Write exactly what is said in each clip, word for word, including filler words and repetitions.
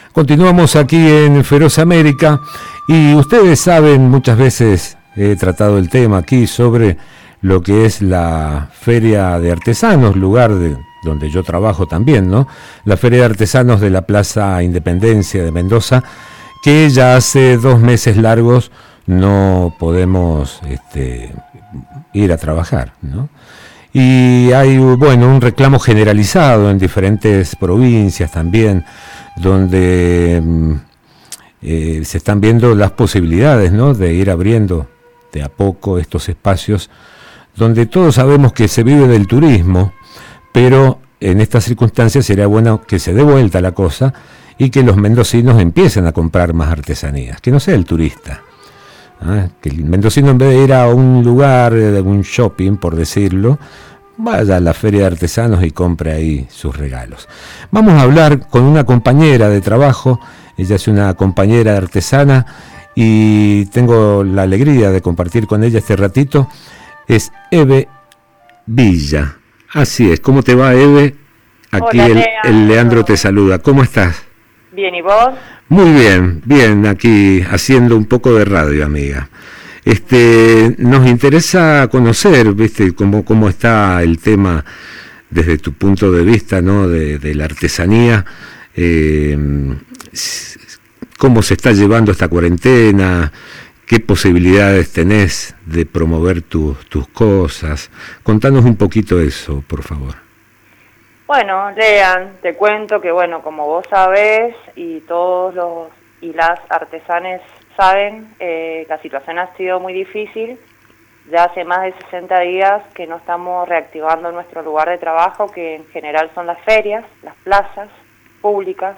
Continuamos aquí en Feroz América y ustedes saben, muchas veces he tratado el tema aquí sobre lo que es la Feria de Artesanos, lugar de, donde yo trabajo también, ¿no? La Feria de Artesanos de la Plaza Independencia de Mendoza, que ya hace dos meses largos no podemos este, ir a trabajar, ¿no? Y hay, bueno, un reclamo generalizado en diferentes provincias también, donde eh, se están viendo las posibilidades, ¿no?, de ir abriendo de a poco estos espacios, donde todos sabemos que se vive del turismo, pero en estas circunstancias sería bueno que se dé vuelta la cosa y que los mendocinos empiecen a comprar más artesanías, que no sea el turista. ¿Ah? Que el mendocino, en vez de ir a un lugar, de un shopping, por decirlo, vaya a la Feria de Artesanos y compre ahí sus regalos. Vamos a hablar con una compañera de trabajo. Ella es una compañera artesana y tengo la alegría de compartir con ella este ratito. Es Eve Villa. Así es. ¿Cómo te va, Eve? Aquí Hola, el, Lea. el Leandro te saluda. ¿Cómo estás? Bien, ¿y vos? Muy bien, bien, aquí haciendo un poco de radio, amiga. Este, nos interesa conocer, viste, cómo, cómo está el tema desde tu punto de vista, ¿no?, de, de la artesanía, eh, cómo se está llevando esta cuarentena, qué posibilidades tenés de promover tu, tus cosas. Contanos un poquito eso, por favor. Bueno, Lean, te cuento que, bueno, como vos sabés y todos los y las artesanes saben, eh, la situación ha sido muy difícil. Ya hace más de sesenta días que no estamos reactivando nuestro lugar de trabajo, que en general son las ferias, las plazas públicas.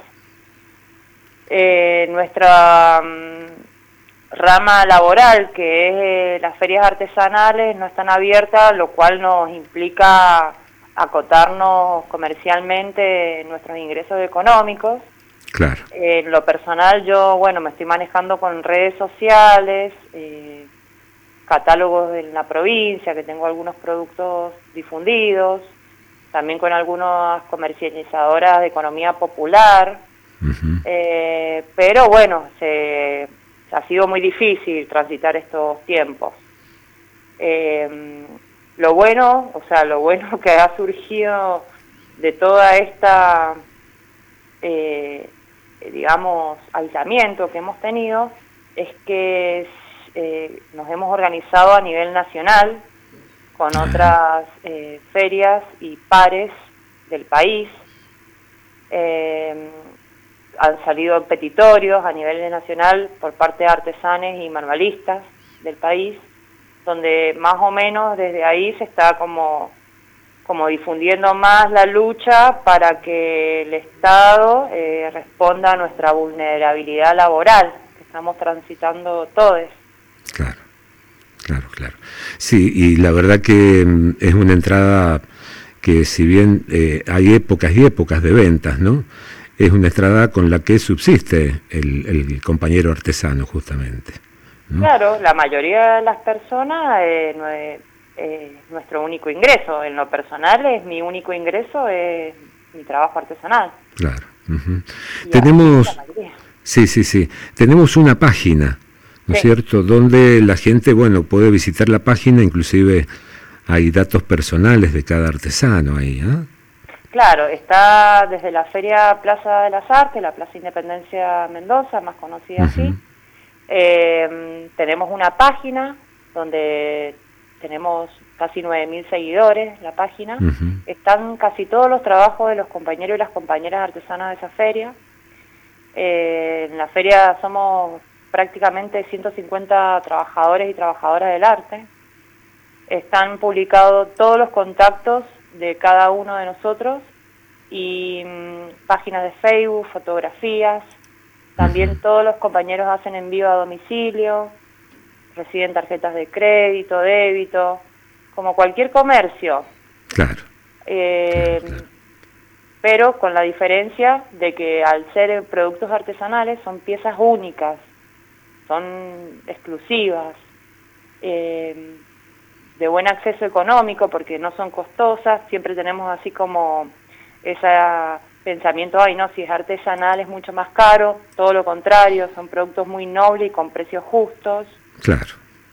Eh, nuestra um, rama laboral, que es eh, las ferias artesanales, no están abiertas, lo cual nos implica acotarnos comercialmente nuestros ingresos económicos. Claro. Eh, en lo personal, yo, bueno, me estoy manejando con redes sociales, eh, catálogos en la provincia, que tengo algunos productos difundidos, también con algunas comercializadoras de economía popular, uh-huh. eh, pero bueno, se, ha sido muy difícil transitar estos tiempos. Eh, Lo bueno, o sea, lo bueno que ha surgido de toda esta, eh, digamos, aislamiento que hemos tenido, es que eh, nos hemos organizado a nivel nacional con otras eh, ferias y pares del país. Eh, han salido petitorios a nivel nacional por parte de artesanes y manualistas del país, donde más o menos desde ahí se está como, como difundiendo más la lucha para que el Estado eh, responda a nuestra vulnerabilidad laboral que estamos transitando todos. Claro, claro, claro. Sí, y la verdad que mm, es una entrada que, si bien eh, hay épocas y épocas de ventas, ¿no?, es una entrada con la que subsiste el, el compañero artesano, justamente, ¿no? Claro, la mayoría de las personas, eh, no es, eh, nuestro único ingreso. En lo personal, es mi único ingreso, es mi trabajo artesanal. Claro. Uh-huh. Tenemos, sí, sí, sí, tenemos una página, ¿no es sí. cierto?, donde la gente, bueno, puede visitar la página, inclusive hay datos personales de cada artesano ahí, ¿eh? Claro, está desde la Feria Plaza de las Artes, la Plaza Independencia Mendoza, más conocida uh-huh. así. Eh, tenemos una página donde tenemos casi nueve mil seguidores, la página. Uh-huh. Están casi todos los trabajos de los compañeros y las compañeras artesanas de esa feria. Eh, en la feria somos prácticamente ciento cincuenta trabajadores y trabajadoras del arte. Están publicados todos los contactos de cada uno de nosotros y mmm, páginas de Facebook, fotografías. También uh-huh. todos los compañeros hacen envío a domicilio, reciben tarjetas de crédito, débito, como cualquier comercio. Claro. Eh, claro, claro. Pero con la diferencia de que al ser productos artesanales son piezas únicas, son exclusivas, eh, de buen acceso económico porque no son costosas. Siempre tenemos así como esa pensamiento, ay no, si es artesanal es mucho más caro, todo lo contrario, son productos muy nobles y con precios justos. Claro.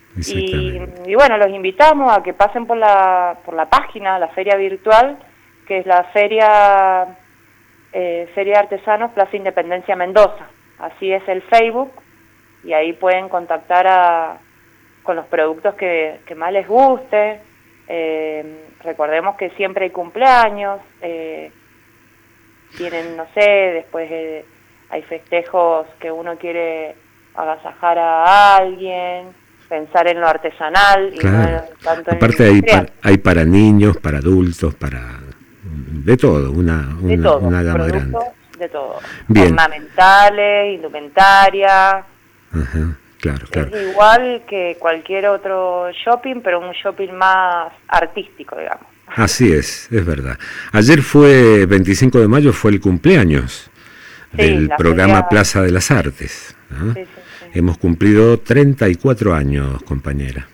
Y, y bueno, los invitamos a que pasen por la por la página, la feria virtual, que es la feria eh, Feria de Artesanos Plaza Independencia Mendoza. Así es el Facebook, y ahí pueden contactar a, con los productos que, que más les guste. Eh, recordemos que siempre hay cumpleaños, eh, tienen, no sé, después eh, hay festejos que uno quiere agasajar a alguien, pensar en lo artesanal y claro. no tanto en aparte lo hay para, hay para niños, para adultos, para de todo, una, una, de todo, una gama grande. De todo. Bien. Ornamentales, indumentaria. Ajá, claro, claro. Es igual que cualquier otro shopping, pero un shopping más artístico, digamos. Así es, es verdad. Ayer fue veinticinco de mayo, fue el cumpleaños sí, del programa feria... Plaza de las Artes. ¿no? Sí, sí, sí. Hemos cumplido treinta y cuatro años, compañera.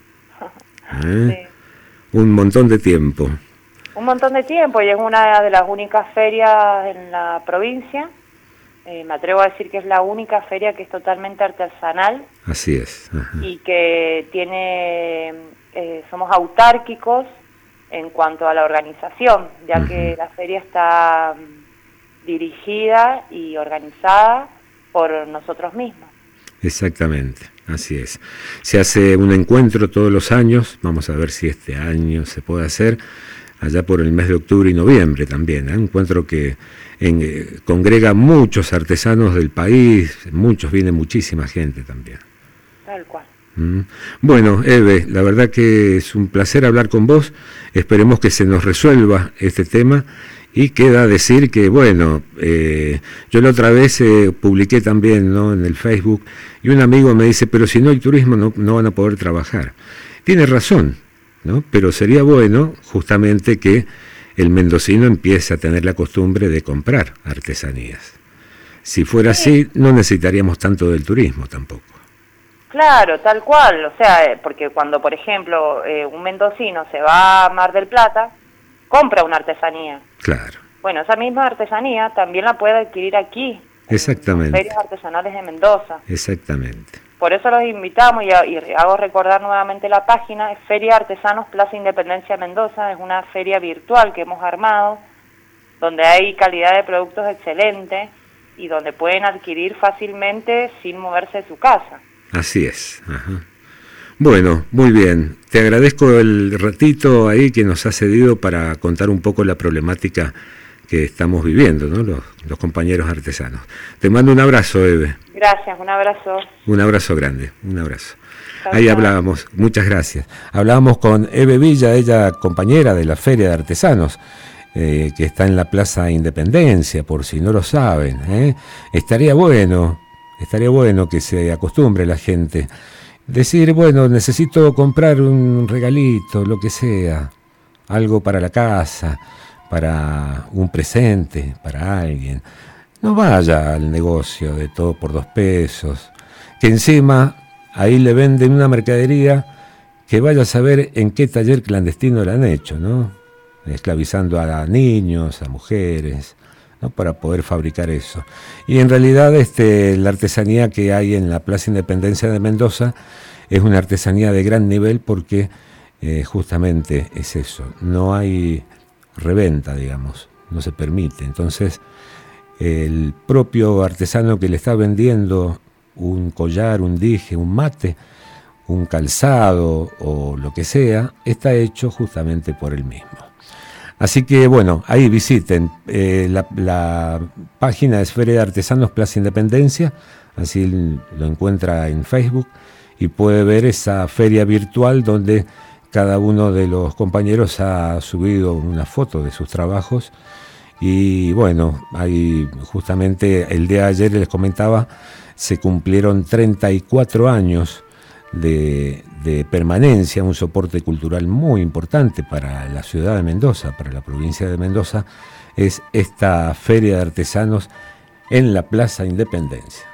¿Eh? Sí. Un montón de tiempo. Un montón de tiempo, y es una de las únicas ferias en la provincia. Eh, me atrevo a decir que es la única feria que es totalmente artesanal. Así es. Ajá. Y que tiene, eh, somos autárquicos en cuanto a la organización, ya uh-huh. que la feria está um, dirigida y organizada por nosotros mismos. Exactamente, así es. Se hace un encuentro todos los años, vamos a ver si este año se puede hacer, allá por el mes de octubre y noviembre también, ¿eh? Un encuentro que en, eh, congrega muchos artesanos del país, muchos, viene muchísima gente también. Tal cual. Mm. Bueno, Eve, la verdad que es un placer hablar con vos, esperemos que se nos resuelva este tema, y queda decir que, bueno, eh, yo la otra vez eh, publiqué también, ¿no?, en el Facebook, y un amigo me dice, pero si no hay turismo no, no van a poder trabajar. Tiene razón, ¿no? Pero sería bueno justamente que el mendocino empiece a tener la costumbre de comprar artesanías. Si fuera sí. así, no necesitaríamos tanto del turismo tampoco. Claro, tal cual, o sea, porque cuando, por ejemplo, eh, un mendocino se va a Mar del Plata, compra una artesanía. Claro. Bueno, esa misma artesanía también la puede adquirir aquí. Exactamente. En las ferias artesanales de Mendoza. Exactamente. Por eso los invitamos, y, y hago recordar nuevamente la página, es Feria Artesanos Plaza Independencia Mendoza, es una feria virtual que hemos armado, donde hay calidad de productos excelente y donde pueden adquirir fácilmente sin moverse de su casa. Así es. Ajá. Bueno, muy bien. Te agradezco el ratito ahí que nos has cedido para contar un poco la problemática que estamos viviendo, ¿no?, los, los compañeros artesanos. Te mando un abrazo, Eve. Gracias, un abrazo. Un abrazo grande, un abrazo. Chau, ahí chau. Hablábamos, muchas gracias. Hablábamos con Eve Villa, ella compañera de la Feria de Artesanos, eh, que está en la Plaza Independencia, por si no lo saben. ¿eh? Estaría bueno, estaría bueno que se acostumbre la gente. Decir, bueno, necesito comprar un regalito, lo que sea, algo para la casa, para un presente, para alguien. No vaya al negocio de todo por dos pesos, que encima ahí le venden una mercadería que vaya a saber en qué taller clandestino la han hecho, ¿no? Esclavizando a niños, a mujeres, ¿no?, para poder fabricar eso. Y en realidad este, la artesanía que hay en la Plaza Independencia de Mendoza es una artesanía de gran nivel porque eh, justamente es eso, no hay reventa, digamos, no se permite. Entonces, el propio artesano que le está vendiendo un collar, un dije, un mate, un calzado o lo que sea, está hecho justamente por él mismo. Así que, bueno, ahí visiten. Eh, la, la página es Feria de Artesanos Plaza Independencia, así lo encuentra en Facebook, y puede ver esa feria virtual donde cada uno de los compañeros ha subido una foto de sus trabajos. Y bueno, ahí justamente el día de ayer les comentaba, se cumplieron treinta y cuatro años de, de permanencia, un soporte cultural muy importante para la ciudad de Mendoza, para la provincia de Mendoza, es esta Feria de Artesanos en la Plaza Independencia.